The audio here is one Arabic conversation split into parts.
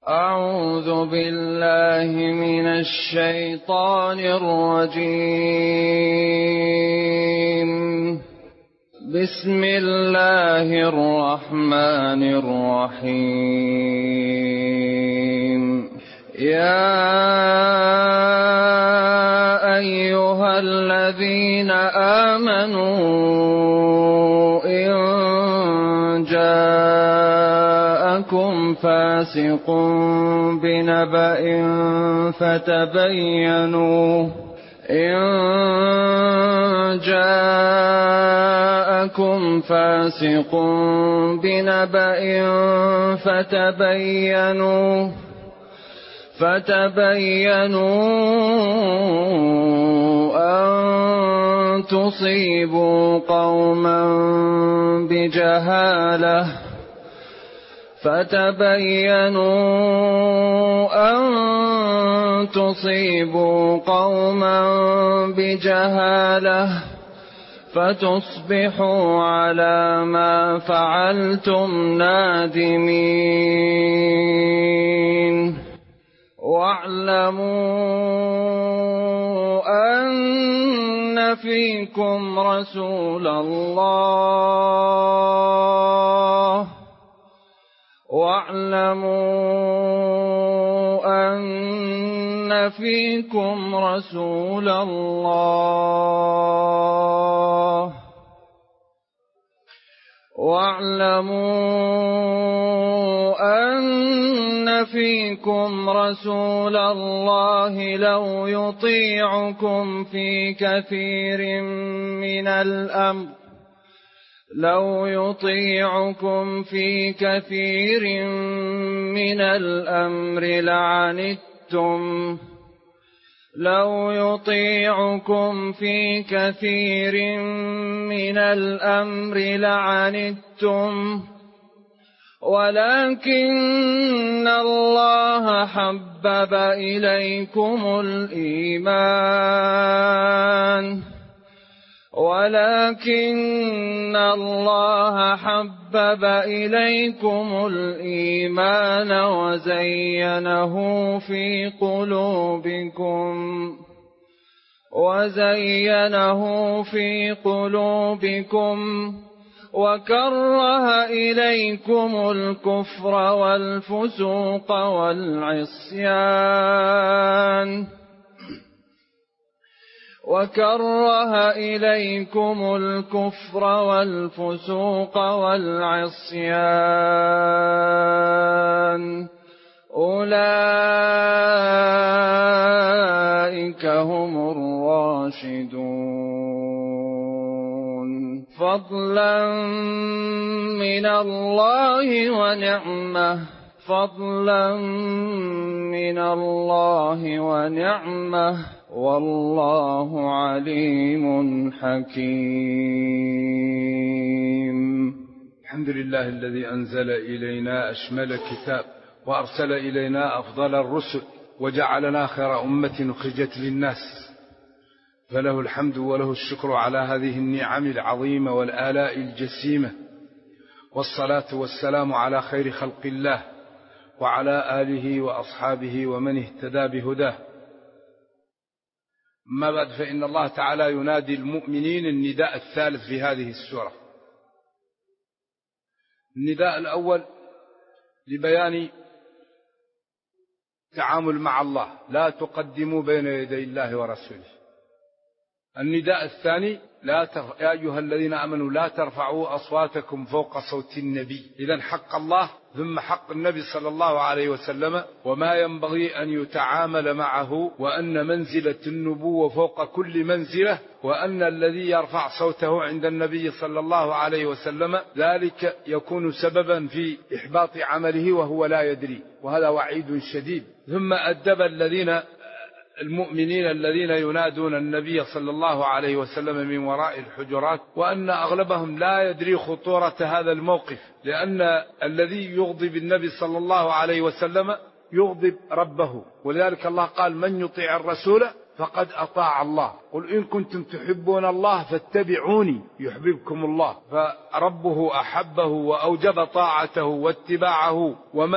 أعوذ بالله من الشيطان الرجيم. بسم الله الرحمن الرحيم. يا أيها الذين آمنوا إن جاءكم فاسق بنبأ فتبينوا أن تصيبوا قوما بجهالة فتصبحوا على ما فعلتم نادمين. واعلموا أن فيكم رسول الله لو يطيعكم في كثير من الأمر لعنتم ولكن الله حبب إليكم الإيمان وزينه في قلوبكم وكره إليكم الكفر والفسوق والعصيان أولئك هم الراشدون فضلا من الله ونعمة والله عليم حكيم. الحمد لله الذي أنزل إلينا أشمل كتاب وأرسل إلينا أفضل الرسل وجعلنا خير أمة أخرجت للناس، فله الحمد وله الشكر على هذه النعم العظيمة والآلاء الجسيمة، والصلاة والسلام على خير خلق الله وعلى آله وأصحابه ومن اهتدى بهداه. أما بعد، فإن الله تعالى ينادي المؤمنين النداء الثالث في هذه السورة. النداء الأول لبيان التعامل مع الله، لا تقدموا بين يدي الله ورسوله. النداء الثاني يا أيها الذين آمنوا لا ترفعوا أصواتكم فوق صوت النبي. إذن حق الله ثم حق النبي صلى الله عليه وسلم وما ينبغي أن يتعامل معه، وأن منزلة النبوة فوق كل منزلة، وأن الذي يرفع صوته عند النبي صلى الله عليه وسلم ذلك يكون سببا في إحباط عمله وهو لا يدري، وهذا وعيد شديد. ثم أدب المؤمنين الذين ينادون النبي صلى الله عليه وسلم من وراء الحجرات، وأن أغلبهم لا يدري خطورة هذا الموقف، لأن الذي يغضب النبي صلى الله عليه وسلم يغضب ربه، ولذلك الله قال من يطيع الرسول فقد أطاع الله. قل إن كنتم تحبون الله فاتبعوني يحببكم الله. فربه أحبه وأوجب طاعته واتباعه، ومن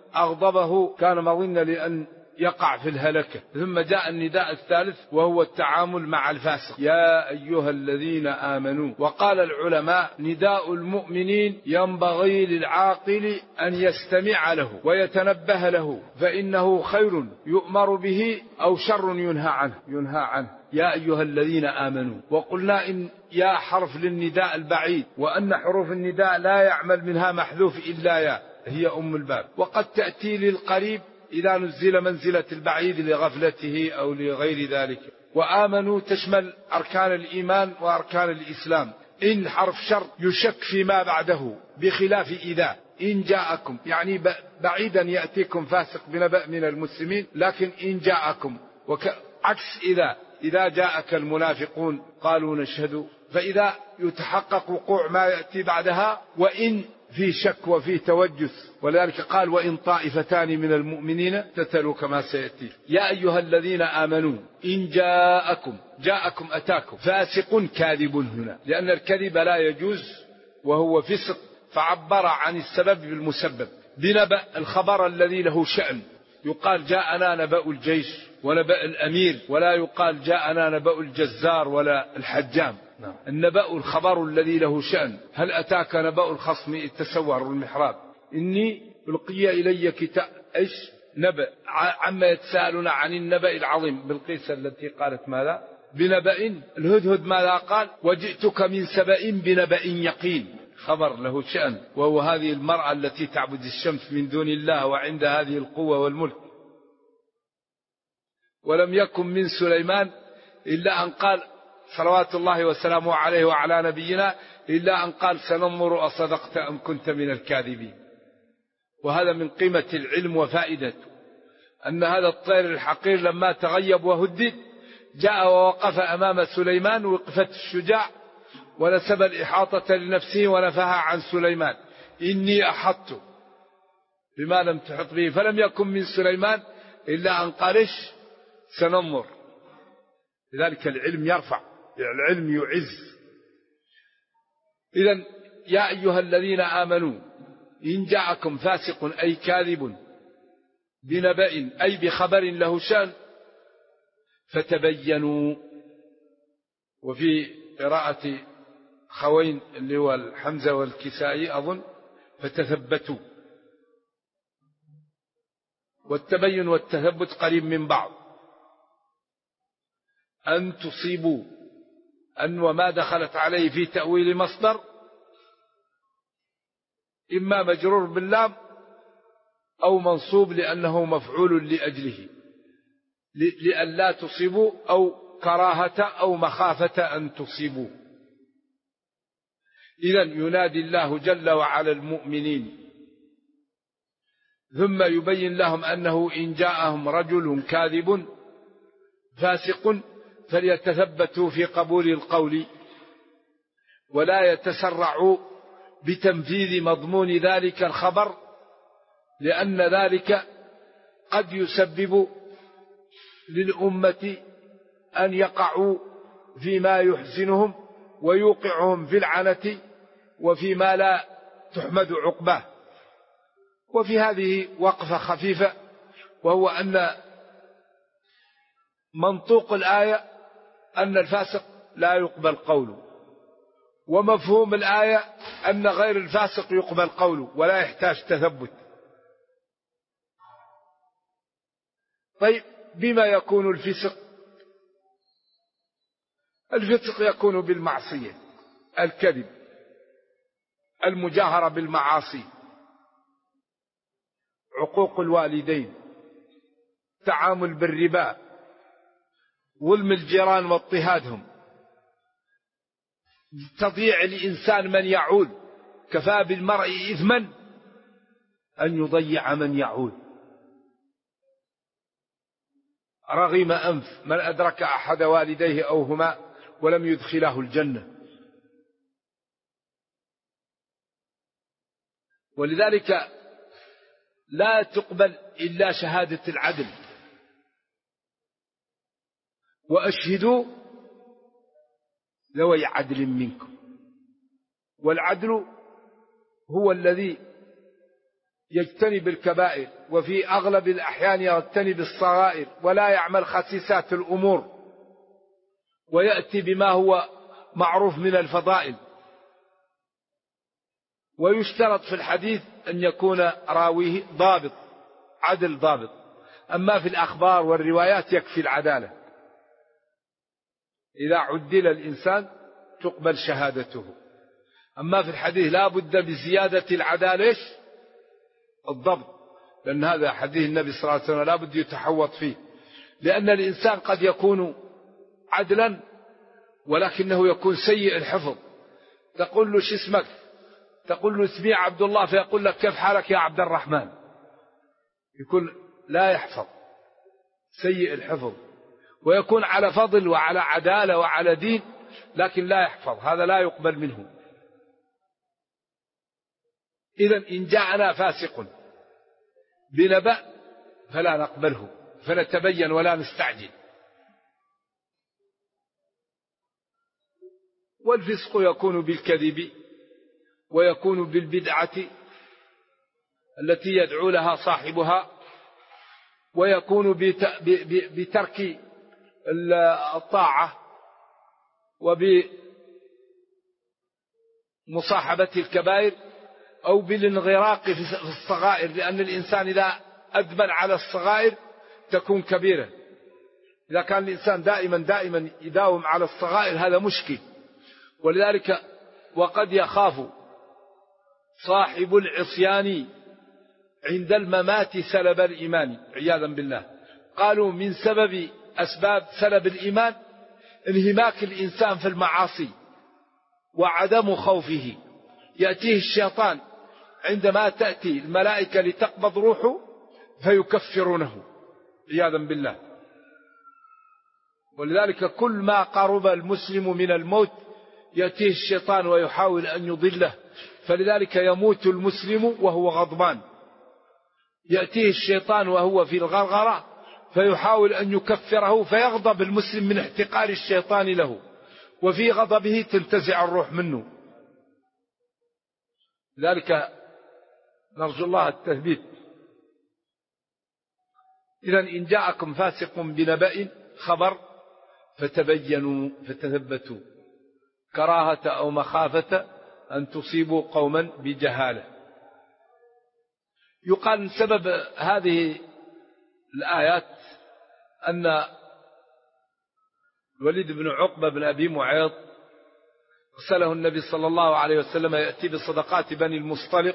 أغضبه كان مظنة لأن يقع في الهلكة. ثم جاء النداء الثالث وهو التعامل مع الفاسق: يا أيها الذين آمنوا. وقال العلماء: نداء المؤمنين ينبغي للعاقل أن يستمع له ويتنبه له، فإنه خير يؤمر به أو شر ينهى عنه. يا أيها الذين آمنوا. وقلنا إن يا حرف للنداء البعيد، وأن حروف النداء لا يعمل منها محذوف إلا يا، هي أم الباب. وقد تأتي للقريب إذا نزل منزلة البعيد لغفلته أو لغير ذلك. وآمنوا تشمل أركان الإيمان وأركان الإسلام. إن حرف شر يشك فيما بعده، بخلاف إذا. إن جاءكم يعني بعيدا يأتيكم فاسق بنبأ من المسلمين، لكن إن جاءكم. عكس إذا جاءك المنافقون قالوا نشهد، فإذا يتحقق وقوع ما يأتي بعدها. وإن في شك وفي توجس، ولذلك قال: وإن طائفتان من المؤمنين تتلوا كما سيأتي. يا أيها الذين آمنوا إن جاءكم أتاكم فاسق كاذب، هنا لأن الكذب لا يجوز وهو فسق، فعبر عن السبب بالمسبب. بنبأ الخبر الذي له شأن، يقال جاءنا نبأ الجيش ونبأ الأمير، ولا يقال جاءنا نبأ الجزار ولا الحجام. النبأ الخبر الذي له شأن. هل أتاك نبأ الخصم إذ تسوروا المحراب إني ألقي إلي كتاب نبأ عما يتساءلون عن النبأ العظيم. بالقيس التي قالت ماذا؟ بنبأ. الهدهد ماذا قال؟ وجئتك من سبأ بنبأ يقين. خبر له شأن، وهو هذه المرأة التي تعبد الشمس من دون الله وعند هذه القوة والملك. ولم يكن من سليمان إلا أن قال صلوات الله وسلامه عليه وعلى نبينا إلا أن قال: سننظر أصدقت أم كنت من الكاذبين. وهذا من قيمة العلم وفائدته، أن هذا الطير الحقير لما تغيب وهدد جاء ووقف أمام سليمان وقفة الشجاع، ونسب الإحاطة لنفسه ونفاها عن سليمان: إني أحطت بما لم تحط به. فلم يكن من سليمان إلا أن قال: سننظر. لذلك العلم يرفع، العلم يعز. إذن يا أيها الذين آمنوا إن جاءكم فاسق أي كاذب بنبأ أي بخبر له شأن فتبينوا. وفي قراءة خوين اللي هو الحمزة والكسائي أظن فتثبتوا. والتبين والتثبت قريب من بعض. أن تصيبوا أن وما دخلت عليه في تأويل مصدر، إما مجرور باللام أو منصوب لأنه مفعول لأجله، لأن لا تصيبوا أو كراهة أو مخافة أن تصيبوا. إذن ينادي الله جل وعلا المؤمنين، ثم يبين لهم أنه إن جاءهم رجل كاذب فاسق فليتثبتوا في قبول القول، ولا يتسرعوا بتنفيذ مضمون ذلك الخبر، لأن ذلك قد يسبب للأمة أن يقعوا فيما يحزنهم ويوقعهم في العنة وفيما لا تحمد عقباه. وفي هذه وقفة خفيفة، وهو أن منطوق الآية أن الفاسق لا يقبل قوله، ومفهوم الآية أن غير الفاسق يقبل قوله ولا يحتاج تثبت. طيب بما يكون الفسق؟ الفسق يكون بالمعصية، الكذب، المجاهرة بالمعاصي، عقوق الوالدين، تعامل بالربا، ظلم الجيران واضطهادهم، تضييع الإنسان من يعول. كفى بالمرء إثما أن يضيع من يعول. رغم أنف من أدرك أحد والديه أو هما ولم يدخله الجنة. ولذلك لا تقبل إلا شهادة العدل. وأشهدوا ذوي عدل منكم. والعدل هو الذي يجتنب الكبائر، وفي أغلب الأحيان يجتنب الصغائر، ولا يعمل خسيسات الأمور، ويأتي بما هو معروف من الفضائل. ويشترط في الحديث أن يكون راويه ضابط، عدل ضابط. أما في الأخبار والروايات يكفي العدالة، إذا عدل الإنسان تقبل شهادته. أما في الحديث لا بد بزيادة العدالة الضبط، لأن هذا حديث النبي صلى الله عليه وسلم لا بد يتحوط فيه، لأن الإنسان قد يكون عدلا ولكنه يكون سيء الحفظ. تقول له شو اسمك؟ تقول له اسمي عبد الله، فيقول لك كيف حالك يا عبد الرحمن، يكون لا يحفظ، سيء الحفظ، ويكون على فضل وعلى عدالة وعلى دين لكن لا يحفظ، هذا لا يقبل منه. إذن إن جاءنا فاسق بنبأ فلا نقبله، فنتبين ولا نستعجل. والفسق يكون بالكذب، ويكون بالبدعة التي يدعو لها صاحبها، ويكون بترك الطاعة وبمصاحبة الكبائر، أو بالانغراق في الصغائر، لأن الإنسان إذا أدمن على الصغائر تكون كبيرة. إذا كان الإنسان دائما يداوم على الصغائر هذا مشكل. ولذلك وقد يخاف صاحب العصيان عند الممات سلب الإيمان عياذا بالله. قالوا من سبب أسباب سلب الإيمان انهماك الإنسان في المعاصي وعدم خوفه. يأتيه الشيطان عندما تأتي الملائكة لتقبض روحه فيكفرونه عياذا بالله. ولذلك كل ما قرب المسلم من الموت يأتيه الشيطان ويحاول أن يضله، فلذلك يموت المسلم وهو غضبان. يأتيه الشيطان وهو في الغرغرة فيحاول أن يكفره، فيغضب المسلم من احتقار الشيطان له، وفي غضبه تنتزع الروح منه. لذلك نرجو الله التثبيت. إذن إن جاءكم فاسق بنبأ خبر فتبينوا فتثبتوا، كراهة أو مخافة أن تصيبوا قوما بجهالة. يقال سبب هذه الآيات أن الوليد بن عقبة بن أبي معيط أرسله النبي صلى الله عليه وسلم يأتي بصدقات بني المصطلق،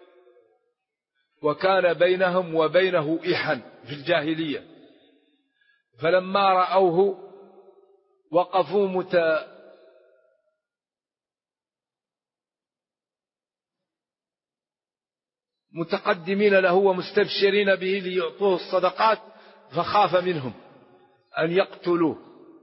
وكان بينهم وبينه إحن في الجاهلية، فلما رأوه وقفوا متقدمين له ومستبشرين به ليعطوه الصدقات، فخاف منهم أن يقتلوه،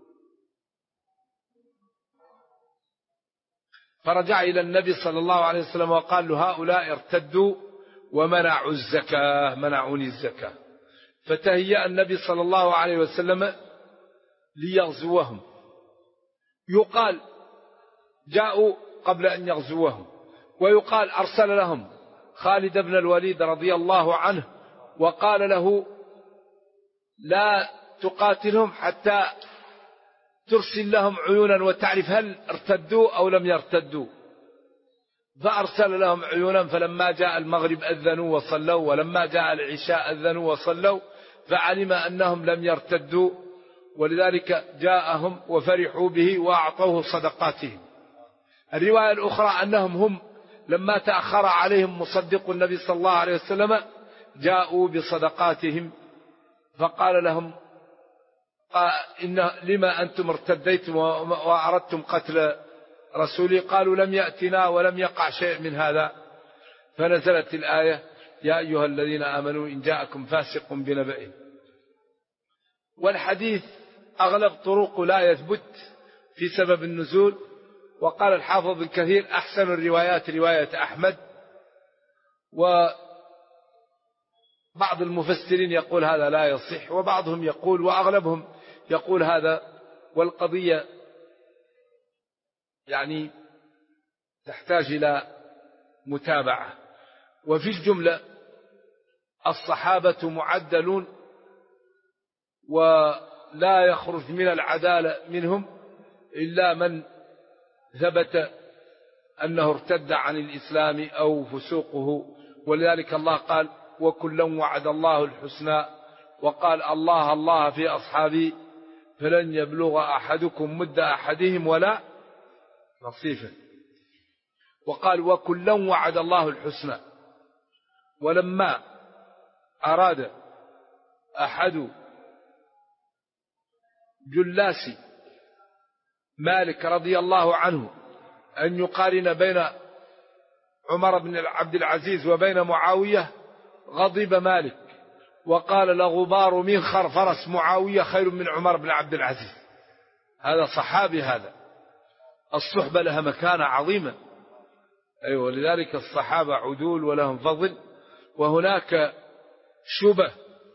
فرجع إلى النبي صلى الله عليه وسلم وقال له هؤلاء ارتدوا ومنعوا الزكاة، منعوني الزكاة. فتهيأ النبي صلى الله عليه وسلم ليغزوهم. يقال جاءوا قبل أن يغزوهم، ويقال أرسل لهم خالد بن الوليد رضي الله عنه وقال له لا تقاتلهم حتى ترسل لهم عيونا وتعرف هل ارتدوا أو لم يرتدوا. فأرسل لهم عيونا، فلما جاء المغرب أذنوا وصلوا، ولما جاء العشاء أذنوا وصلوا، فعلم أنهم لم يرتدوا، ولذلك جاءهم وفرحوا به وأعطوه صدقاتهم. الرواية الأخرى أنهم هم لما تأخر عليهم مصدق النبي صلى الله عليه وسلم جاءوا بصدقاتهم، فقال لهم إن لما أنتم ارتديتم وأردتم قتل رسولي؟ قالوا لم يأتنا ولم يقع شيء من هذا. فنزلت الآية يا أيها الذين آمنوا إن جاءكم فاسق بنبأ. والحديث أغلب طرق لا يثبت في سبب النزول. وقال الحافظ ابن كثير أحسن الروايات رواية أحمد، وبعض المفسرين يقول هذا لا يصح، وبعضهم يقول وأغلبهم يقول هذا. والقضية يعني تحتاج إلى متابعة. وفي الجملة الصحابة معدلون ولا يخرج من العدالة منهم إلا من ثبت أنه ارتد عن الإسلام أو فسوقه. ولذلك الله قال وكلا وعد الله الحسنى، وقال الله الله في أصحابي فلن يبلغ أحدكم مد أحدهم ولا نصيفه، وقال وكلا وعد الله الحسنى. ولما أراد أحد جلاس مالك رضي الله عنه أن يقارن بين عمر بن عبد العزيز وبين معاوية غضب مالك وقال لغبار منخر فرس معاوية خير من عمر بن عبد العزيز. هذا صحابي، هذا الصحبة لها مكانة عظيمة. أيوة، لذلك الصحابة عدول ولهم فضل. وهناك شبه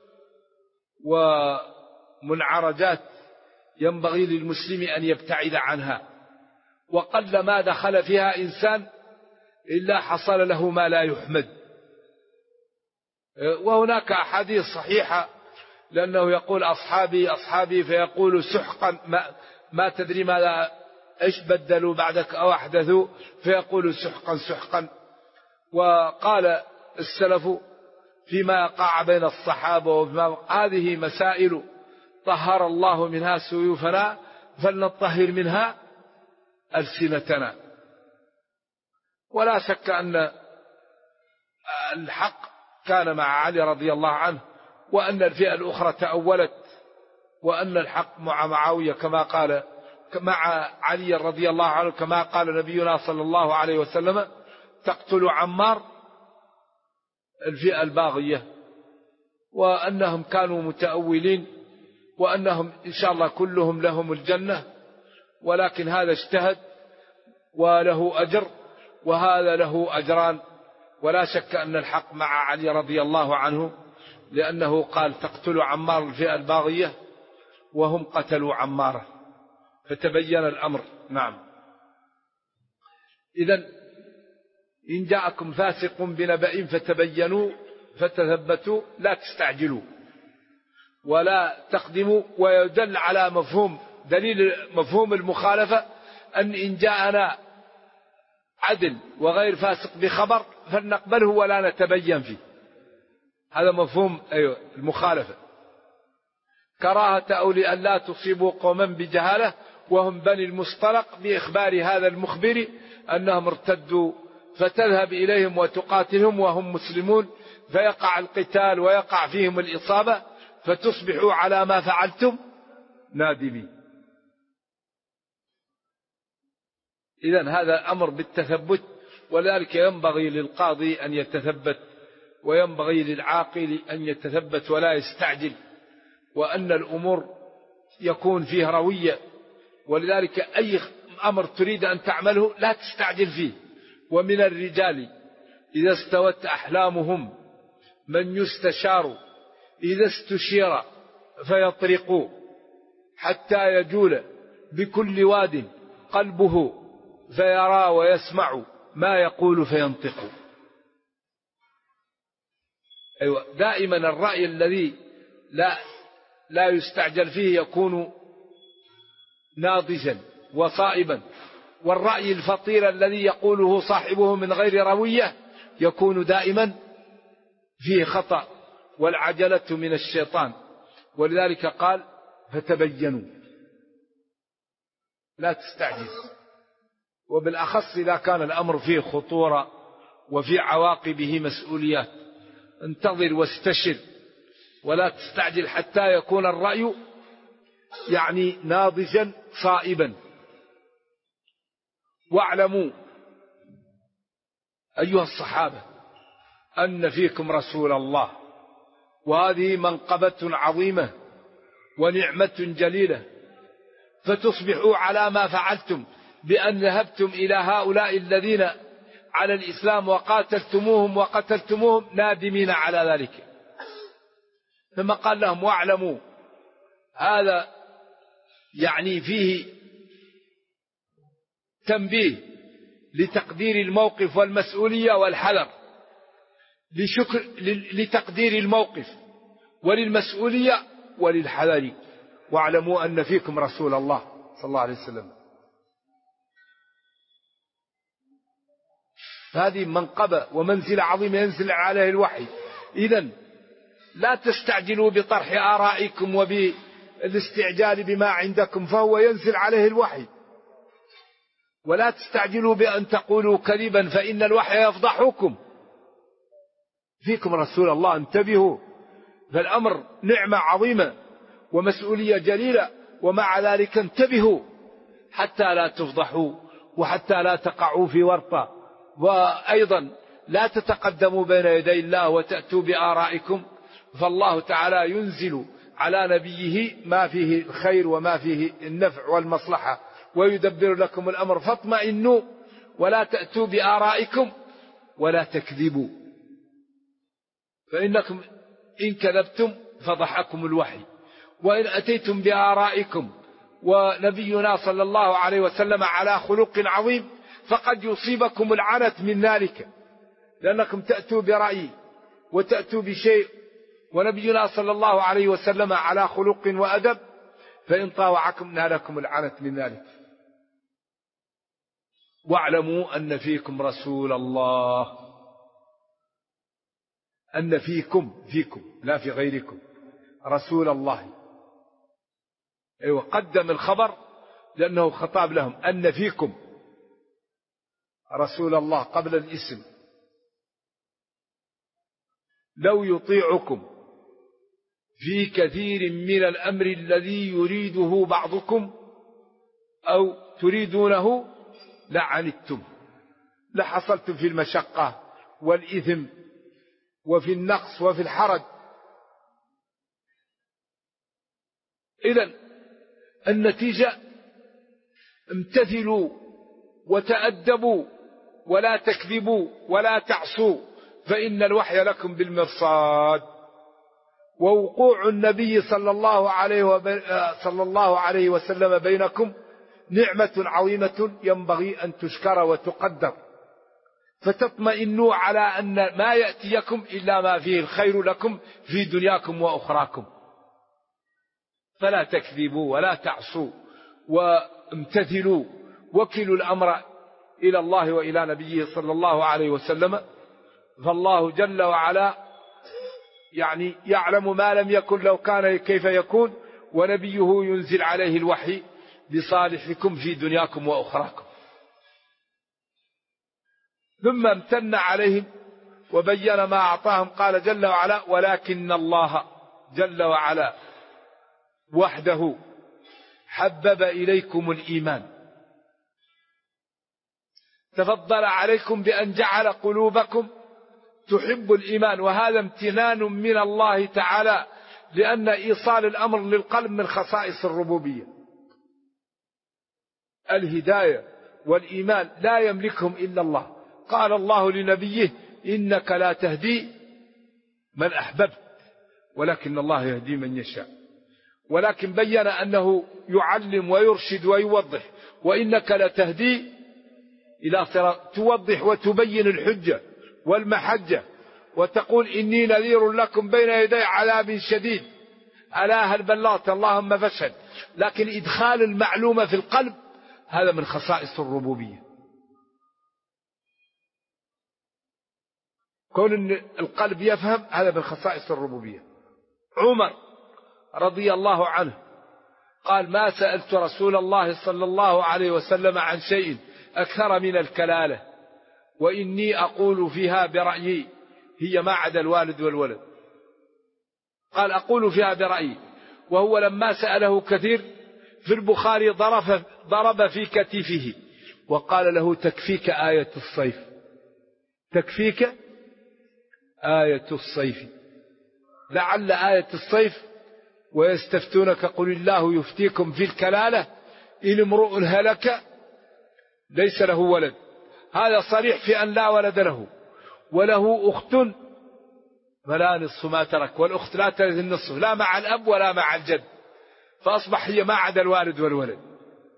ومنعرجات ينبغي للمسلم أن يبتعد عنها، وقل ما دخل فيها إنسان إلا حصل له ما لا يحمد. وهناك أحاديث صحيحة، لأنه يقول أصحابي أصحابي فيقول سحقا ما تدري ماذا إيش بدلوا بعدك أو أحدثوا، فيقول سحقا سحقا. وقال السلف فيما يقع بين الصحابة هذه مسائل طهر الله منها سيوفنا فلنطهر منها ألسنتنا. ولا شك أن الحق كان مع علي رضي الله عنه، وأن الفئة الأخرى تأولت، وأن الحق مع معاوية كما قال مع علي رضي الله عنه كما قال نبينا صلى الله عليه وسلم تقتل عمار الفئة الباغية، وأنهم كانوا متأولين، وأنهم إن شاء الله كلهم لهم الجنة، ولكن هذا اجتهد وله أجر وهذا له أجران. ولا شك أن الحق مع علي رضي الله عنه، لأنه قال تقتل عمار الفئة الباغية وهم قتلوا عمارة، فتبين الأمر. نعم. إذن إن جاءكم فاسق بنبأ فتبينوا فتثبتوا لا تستعجلوا ولا تقدموا. ويدل على مفهوم المخالفة أن إن جاءنا عدل وغير فاسق بخبر فلنقبله ولا نتبين فيه. هذا مفهوم المخالفة. كراهة أولي أن لا تصيبوا قوما بجهالة وهم بني المصطلق بإخبار هذا المخبر أنهم ارتدوا، فتذهب إليهم وتقاتلهم وهم مسلمون، فيقع القتال ويقع فيهم الإصابة، فتصبحوا على ما فعلتم نادمين. إذن هذا أمر بالتثبت، ولذلك ينبغي للقاضي أن يتثبت، وينبغي للعاقل أن يتثبت ولا يستعجل، وأن الأمور يكون فيه روية. ولذلك أي أمر تريد أن تعمله لا تستعجل فيه. ومن الرجال إذا استوت أحلامهم من يستشار إذا استشير فيطرق حتى يجول بكل واد قلبه فيرى ويسمع ما يقول فينطق. أيوة، دائما الرأي الذي لا يستعجل فيه يكون ناضجا وصائبا، والرأي الفطير الذي يقوله صاحبه من غير روية يكون دائما فيه خطأ، والعجلة من الشيطان. ولذلك قال فتبينوا، لا تستعجل، وبالأخص إذا كان الأمر فيه خطورة وفي عواقبه مسؤوليات. انتظر واستشر ولا تستعجل حتى يكون الرأي ناضجا صائبا. واعلموا أيها الصحابة أن فيكم رسول الله، وهذه منقبة عظيمة ونعمة جليلة، فتصبحوا على ما فعلتم بأن ذهبتم إلى هؤلاء الذين على الإسلام وقاتلتموهم وقتلتموهم نادمين على ذلك. ثم قال لهم واعلموا، هذا فيه تنبيه لتقدير الموقف والمسؤولية والحذر، لتقدير الموقف وللمسؤولية وللحذر. واعلموا أن فيكم رسول الله صلى الله عليه وسلم. هذه منقبة ومنزلة عظيمة ينزل عليه الوحي. إذن لا تستعجلوا بطرح آرائكم وبالاستعجال بما عندكم، فهو ينزل عليه الوحي. ولا تستعجلوا بأن تقولوا كذبا فإن الوحي يفضحكم. فيكم رسول الله، انتبهوا. فالأمر نعمة عظيمة ومسؤولية جليلة، ومع ذلك انتبهوا حتى لا تفضحوا وحتى لا تقعوا في ورطة. وأيضا لا تتقدموا بين يدي الله وتأتوا بآرائكم، فالله تعالى ينزل على نبيه ما فيه الخير وما فيه النفع والمصلحة ويدبر لكم الأمر. فاطمئنوا ولا تأتوا بآرائكم ولا تكذبوا، فإنكم إن كذبتم فضحكم الوحي. وإن أتيتم بآرائكم ونبينا صلى الله عليه وسلم على خلق عظيم فقد يصيبكم العنت من ذلك، لأنكم تأتوا برأي وتأتوا بشيء ونبينا صلى الله عليه وسلم على خلق وأدب، فإن طاوعكم نالكم العنت من ذلك. واعلموا أن فيكم رسول الله، أن فيكم لا في غيركم رسول الله. أيوة، قدم الخبر لأنه خطاب لهم، أن فيكم رسول الله قبل الاسم. لو يطيعكم في كثير من الأمر الذي يريده بعضكم أو تريدونه لعنتم، لحصلتم في المشقة والإثم وفي النقص وفي الحرج. إذن النتيجة امتثلوا وتأدبوا ولا تكذبوا ولا تعصوا، فإن الوحي لكم بالمرصاد. ووقوع النبي صلى الله عليه وسلم بينكم نعمة عظيمة ينبغي أن تشكر وتقدر، فتطمئنوا على أن ما يأتيكم إلا ما فيه الخير لكم في دنياكم وأخراكم. فلا تكذبوا ولا تعصوا وامتثلوا، وكلوا الأمر إلى الله وإلى نبيه صلى الله عليه وسلم. فالله جل وعلا يعني يعلم ما لم يكن لو كان كيف يكون، ونبيه ينزل عليه الوحي لصالحكم في دنياكم وأخراكم. ثم امتن عليهم وبين ما أعطاهم. قال جل وعلا: ولكن الله جل وعلا وحده حبب إليكم الإيمان، تفضل عليكم بأن جعل قلوبكم تحب الإيمان. وهذا امتنان من الله تعالى، لأن إيصال الأمر للقلب من خصائص الربوبية. الهداية والإيمان لا يملكهم إلا الله. قال الله لنبيه: إنك لا تهدي من أحببت ولكن الله يهدي من يشاء. ولكن بين أنه يعلم ويرشد ويوضح. وإنك لتهدي إلى صراط، توضح وتبين الحجة والمحجة، وتقول: إني نذير لكم بين يدي عذاب شديد. ألا هل بلغت؟ اللهم فاشهد. لكن إدخال المعلومة في القلب هذا من خصائص الربوبية. كون أن القلب يفهم هذا من خصائص الربوبية. عمر رضي الله عنه قال: ما سألت رسول الله صلى الله عليه وسلم عن شيء أكثر من الكلالة، وإني أقول فيها برأيي، هي ما عدا الوالد والولد. قال: أقول فيها برأيي. وهو لما سأله كثير في البخاري ضرب في كتفه وقال له: تكفيك آية الصيف، تكفيك آية الصيف. لعل آية الصيف: ويستفتونك قل الله يفتيكم في الكلالة إن امرؤ هلك ليس له ولد. هذا صريح في أن لا ولد له، وله أخت فلا نصف ما ترك، والأخت لا ترث النصف، لا مع الأب ولا مع الجد، فأصبح هي ما عدا الوالد والولد.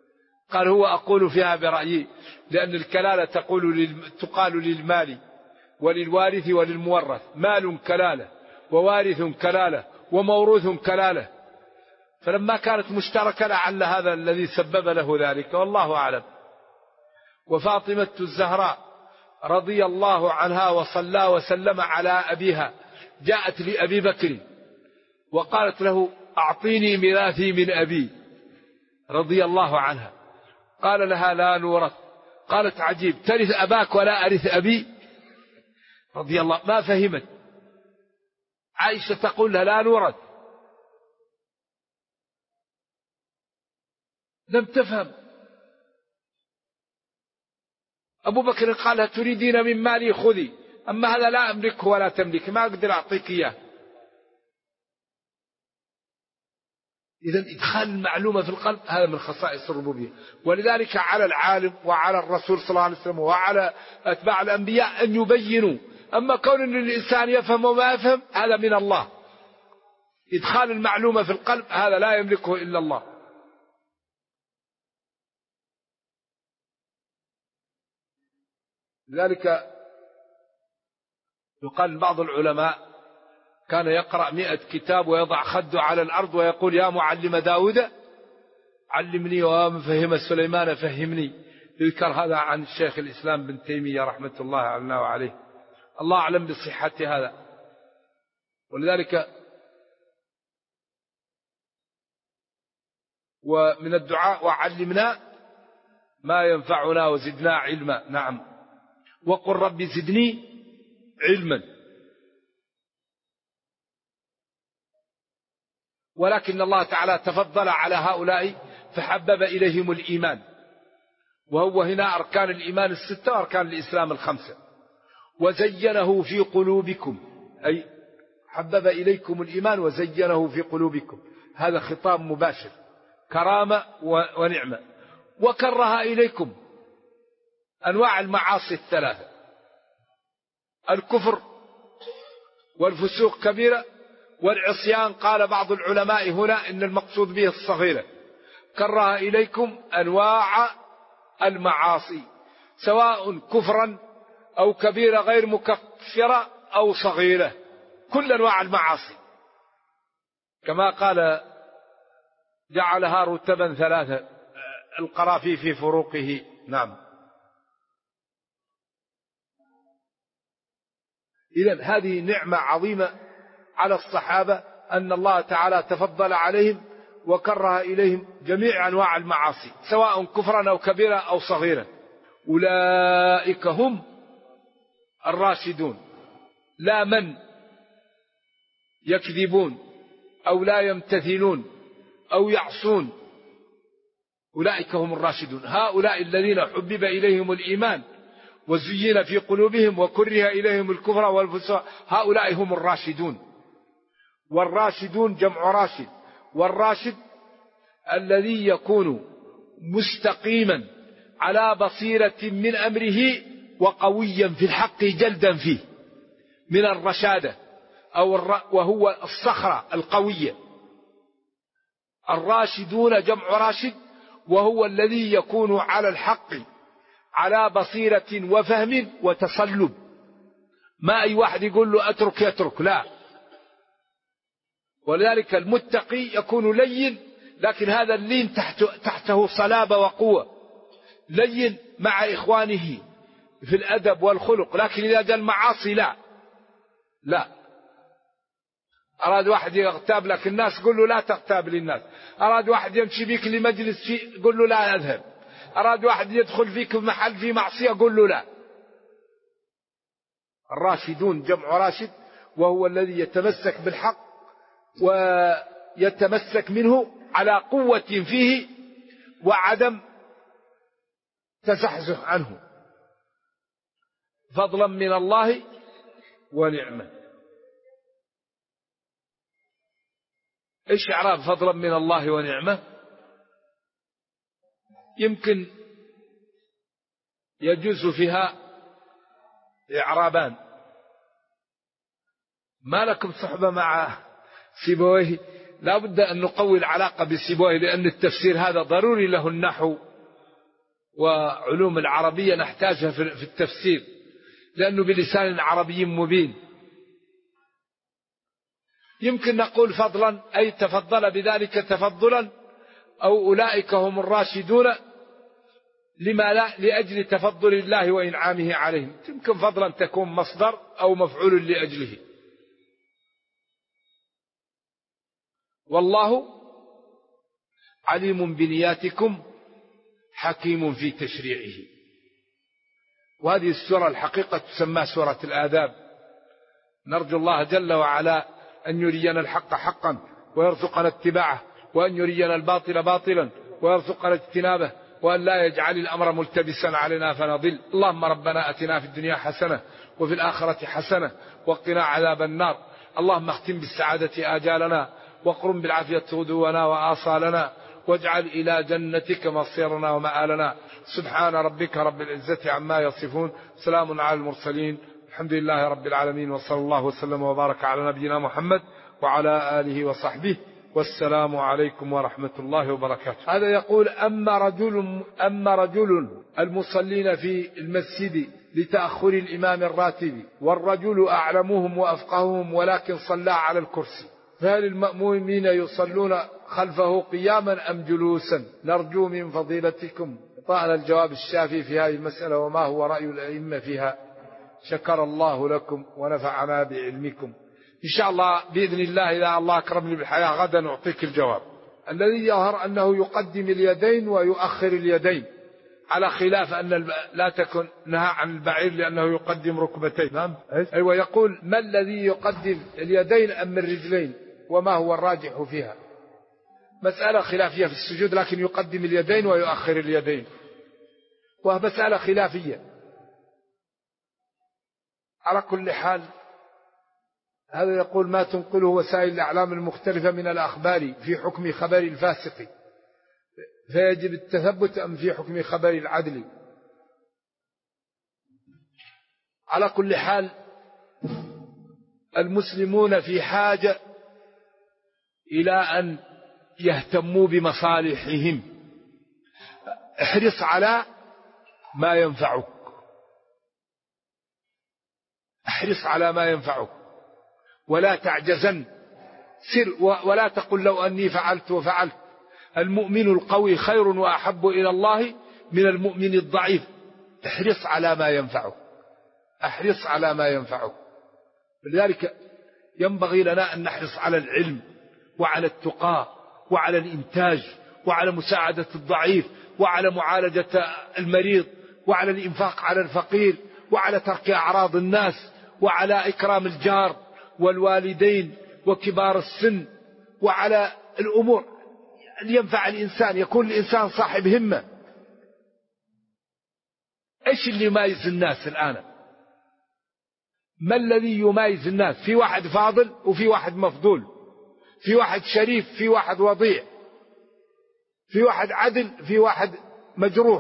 قال: هو أقول فيها برأيي، لأن الكلالة تقال للمال وللوارث وللمورث مال كلالة ووارث كلالة وموروث كلالة، فلما كانت مشتركة لعل هذا الذي سبب له ذلك، والله أعلم. وفاطمة الزهراء رضي الله عنها وصلى وسلم على أبيها جاءت لأبي بكر وقالت له أعطيني ميراثي من أبي رضي الله عنها، قال لها لا نورث. قالت عجيب، ترث أباك ولا أرث أبي؟ رضي الله، ما فهمت. عائشة تقول لها لا نورث، لم تفهم. أبو بكر قال لها تريدين من مالي خذي، أما هذا لا أملكه ولا تملك، ما أقدر أعطيك إياه. إذن إدخال المعلومة في القلب هذا من خصائص الربوبية، ولذلك على العالم وعلى الرسول صلى الله عليه وسلم وعلى أتباع الأنبياء أن يبينوا. أما كون أن الإنسان يفهم وما يفهم هذا من الله. إدخال المعلومة في القلب هذا لا يملكه إلا الله. لذلك يقال بعض العلماء كان يقرأ 100 كتاب ويضع خده على الأرض ويقول يا معلم داود علمني ومفهم سليمان فهمني. يذكر هذا عن الشيخ الإسلام بن تيمية رحمة الله علينا وعليه، الله أعلم بصحة هذا. ولذلك ومن الدعاء وعلمنا ما ينفعنا وزدنا علما. نعم، وقل رب زدني علما. ولكن الله تعالى تفضل على هؤلاء فحبب إليهم الإيمان، وهو هنا أركان الإيمان 6 وأركان الإسلام 5، وزينه في قلوبكم، أي حبب إليكم الإيمان وزينه في قلوبكم، هذا خطاب مباشر، كرامة ونعمة. وكره إليكم أنواع المعاصي 3، الكفر والفسوق كبيرة، والعصيان قال بعض العلماء هنا إن المقصود به الصغيرة. كره إليكم أنواع المعاصي سواء كفرا أو كبيرة غير مكفرة أو صغيرة، كل أنواع المعاصي، كما قال جعلها رتبا 3 القرافي في فروقه. نعم. إذن هذه نعمة عظيمة على الصحابة أن الله تعالى تفضل عليهم وكره إليهم جميع أنواع المعاصي سواء كفرا أو كبيرة أو صغيرة. أولئك هم الراشدون، لا من يكذبون أو لا يمتثلون أو يعصون، أولئك هم الراشدون. هؤلاء الذين حبب إليهم الإيمان وزين في قلوبهم وكره إليهم الكفر والفسوق، هؤلاء هم الراشدون. والراشدون جمع راشد، والراشد الذي يكون مستقيما على بصيرة من أمره وقويا في الحق جلدا فيه، من الرشادة وهو الصخرة القوية. الراشدون جمع راشد، وهو الذي يكون على الحق على بصيرة وفهم وتصلب، ما أي واحد يقول له أترك يترك، لا. ولذلك المتقي يكون لين، لكن هذا اللين تحته صلابة وقوة، لين مع إخوانه في الأدب والخلق، لكن إذا قال معاصي لا. أراد واحد يغتاب لك الناس قل له لا تغتاب للناس، أراد واحد يمشي بك لمجلس فيه قل له لا أذهب، أراد واحد يدخل فيك في محل في معصية قل له لا. الراشدون جمع راشد، وهو الذي يتمسك بالحق ويتمسك منه على قوة فيه وعدم تزحزح عنه، فضلا من الله ونعمة. إيش إعراب فضلا من الله ونعمة؟ يمكن يجوز فيها إعرابان. ما لكم صحبة مع سيبويه؟ لا بد أن نقوي العلاقة بسيبويه، لأن التفسير هذا ضروري له النحو وعلوم العربية نحتاجها في التفسير. لأنه بلسان عربي مبين. يمكن نقول فضلا أي تفضل بذلك تفضلا، أو أولئك هم الراشدون، لما لا؟ لأجل تفضل الله وإنعامه عليهم. يمكن فضلا تكون مصدر أو مفعول لأجله. والله عليم بنياتكم حكيم في تشريعه. وهذه السورة الحقيقة تسمى سورة الآداب. نرجو الله جل وعلا أن يرينا الحق حقا ويرزقنا اتباعه، وأن يرينا الباطل باطلا ويرزقنا اجتنابه، وأن لا يجعل الأمر ملتبسا علينا فنضل. اللهم ربنا أتنا في الدنيا حسنة وفي الآخرة حسنة وقنا عذاب النار. اللهم اختم بالسعادة آجالنا، وقرم بالعافية غدونا وآصالنا، واجعل إلى جنتك مصيرنا ومآلنا. سبحان ربك رب العزة عما يصفون، سلام على المرسلين، الحمد لله رب العالمين، وصلى الله وسلم وبارك على نبينا محمد وعلى آله وصحبه، والسلام عليكم ورحمة الله وبركاته. هذا يقول: أما رجل المصلين في المسجد لتأخر الإمام الراتب، والرجل أعلمهم وأفقههم ولكن صلى على الكرسي، فهل المأمومين يصلون خلفه قياما أم جلوسا؟ نرجو من فضيلتكم إعطاءنا الجواب الشافي في هذه المسألة، وما هو رأي الأئمة فيها. شكر الله لكم ونفعنا بعلمكم. إن شاء الله بإذن الله إذا الله أكرمني بالحياة غدا نعطيك الجواب. الذي يظهر أنه يقدم اليدين ويؤخر اليدين، على خلاف أن لا تكن نهى عن البعير لأنه يقدم ركبتين. نعم. أيوة. يقول: ما الذي يقدم اليدين أم الرجلين، وما هو الراجح فيها؟ مسألة خلافية في السجود، لكن يقدم اليدين ويؤخر اليدين، وهي مسألة خلافية. على كل حال هذا يقول: ما تنقله وسائل الأعلام المختلفة من الأخبار في حكم خبر الفاسق، فيجب التثبت أم في حكم خبر العدل؟ على كل حال المسلمون في حاجة إلى أن يهتموا بمصالحهم. احرص على ما ينفعك، احرص على ما ينفعك، ولا تعجزن، سر ولا تقل لو أني فعلت وفعلت. المؤمن القوي خير وأحب إلى الله من المؤمن الضعيف. احرص على ما ينفعك، احرص على ما ينفعك. لذلك ينبغي لنا أن نحرص على العلم وعلى التقى وعلى الإنتاج وعلى مساعدة الضعيف وعلى معالجة المريض وعلى الإنفاق على الفقير وعلى ترك أعراض الناس وعلى إكرام الجار والوالدين وكبار السن، وعلى الأمور لينفع الإنسان، يكون الإنسان صاحب همة. إيش اللي يميز الناس الآن؟ ما الذي يميز الناس؟ في واحد فاضل وفي واحد مفضول، في واحد شريف في واحد وضيع، في واحد عدل في واحد مجروح.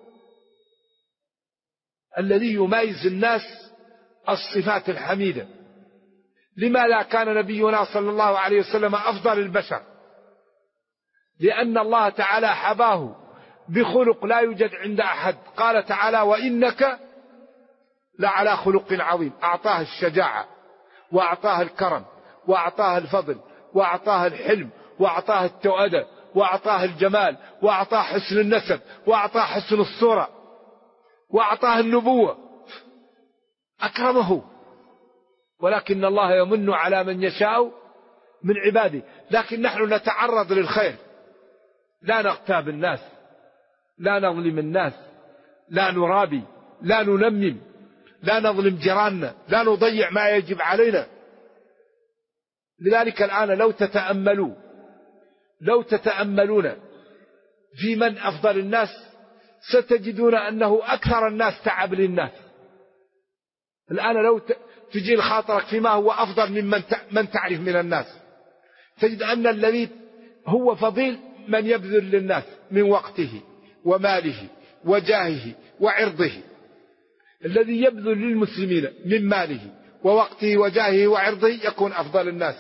الذي يميز الناس الصفات الحميدة. لماذا كان نبينا صلى الله عليه وسلم أفضل البشر؟ لأن الله تعالى حباه بخلق لا يوجد عند أحد. قال تعالى: وإنك لعلى خلق عظيم. أعطاه الشجاعة وأعطاه الكرم وأعطاه الفضل وأعطاه الحلم وأعطاه التؤدة وأعطاه الجمال وأعطاه حسن النسب وأعطاه حسن الصورة وأعطاه النبوة، أكرمه. ولكن الله يمن على من يشاء من عباده. لكن نحن نتعرض للخير، لا نغتاب الناس، لا نظلم الناس، لا نرابي، لا ننمم، لا نظلم جيراننا، لا نضيع ما يجب علينا. لذلك الآن لو تتأملون في من أفضل الناس ستجدون أنه أكثر الناس تعب للناس. الآن لو تجي خاطرك فيما هو أفضل من تعرف من الناس، تجد أن الذي هو فضيل من يبذل للناس من وقته وماله وجاهه وعرضه. الذي يبذل للمسلمين من ماله ووقته وجاهه وعرضه يكون أفضل الناس.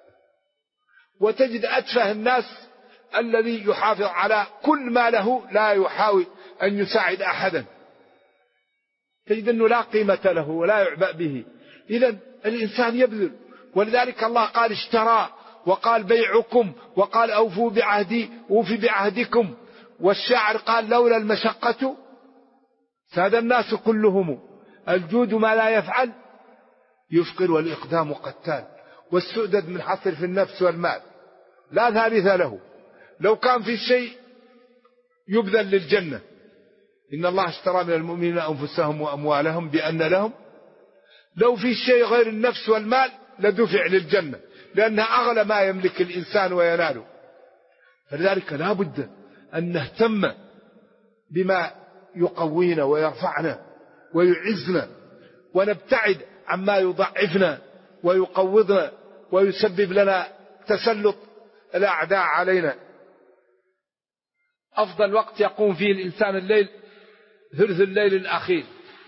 وتجد أتفه الناس الذي يحافظ على كل ما له، لا يحاول أن يساعد أحدا. تجد أنه لا قيمة له ولا يعبأ به. إذن الإنسان يبذل، ولذلك الله قال اشترى، وقال بيعكم، وقال أوفوا بعهدي أوفي بعهدكم. والشاعر قال لولا المشقة ساد الناس كلهم، الجود ما لا يفعل يفقر والإقدام قتال، والسؤدد من حصر في النفس والمال لا ثالث له. لو كان في شيء يبذل للجنة، إن الله اشترى من المؤمنين أنفسهم وأموالهم بأن لهم، لو في شيء غير النفس والمال لدفع للجنة، لأنها أغلى ما يملك الإنسان ويناله. فلذلك لا بد أن نهتم بما يقوينا ويرفعنا ويعزنا، ونبتعد عما يضعفنا ويقوضنا ويسبب لنا تسلط الأعداء علينا. أفضل وقت يقوم فيه الإنسان الليل، ثلث الليل الأخير،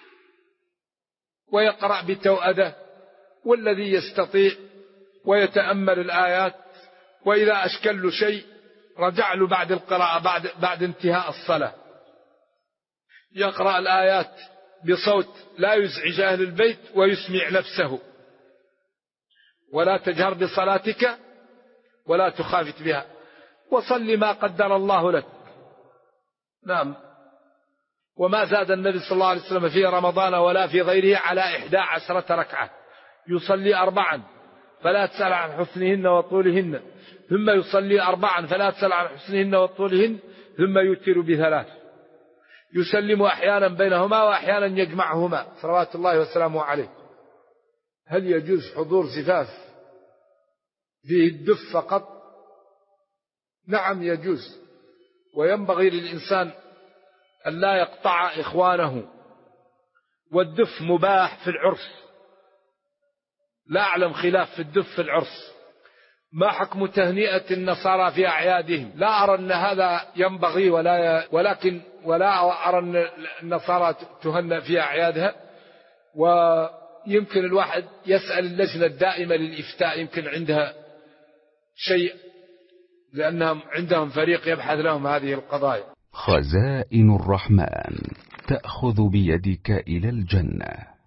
ويقرأ بتوأده، والذي يستطيع ويتأمل الآيات، وإذا أشكل له شيء رجع له بعد القراءة بعد انتهاء الصلاة، يقرأ الآيات بصوت لا يزعج أهل البيت ويسمع نفسه. ولا تجهر بصلاتك ولا تخافت بها، وصل ما قدر الله لك. نعم. وما زاد النبي صلى الله عليه وسلم في رمضان ولا في غيره على 11 ركعة، يصلي 4 فلا تسأل عن حسنهن وطولهن، ثم يصلي 4 فلا تسأل عن حسنهن وطولهن، ثم يوتر ب3، يسلم أحيانا بينهما وأحيانا يجمعهما صلوات الله وسلامه عليه. هل يجوز حضور زفاف فيه الدف فقط؟ نعم يجوز، وينبغي للإنسان أن لا يقطع إخوانه، والدف مباح في العرس، لا أعلم خلاف في الدف في العرس. ما حكم تهنئة النصارى في أعيادهم؟ لا أرى أن هذا ينبغي ولا أرى أن النصارى تهنأ في أعيادها. ويمكن الواحد يسأل اللجنة الدائمة للإفتاء، يمكن عندها شيء، لأنهم عندهم فريق يبحث لهم هذه القضايا. خزائن الرحمن تأخذ بيدك إلى الجنة.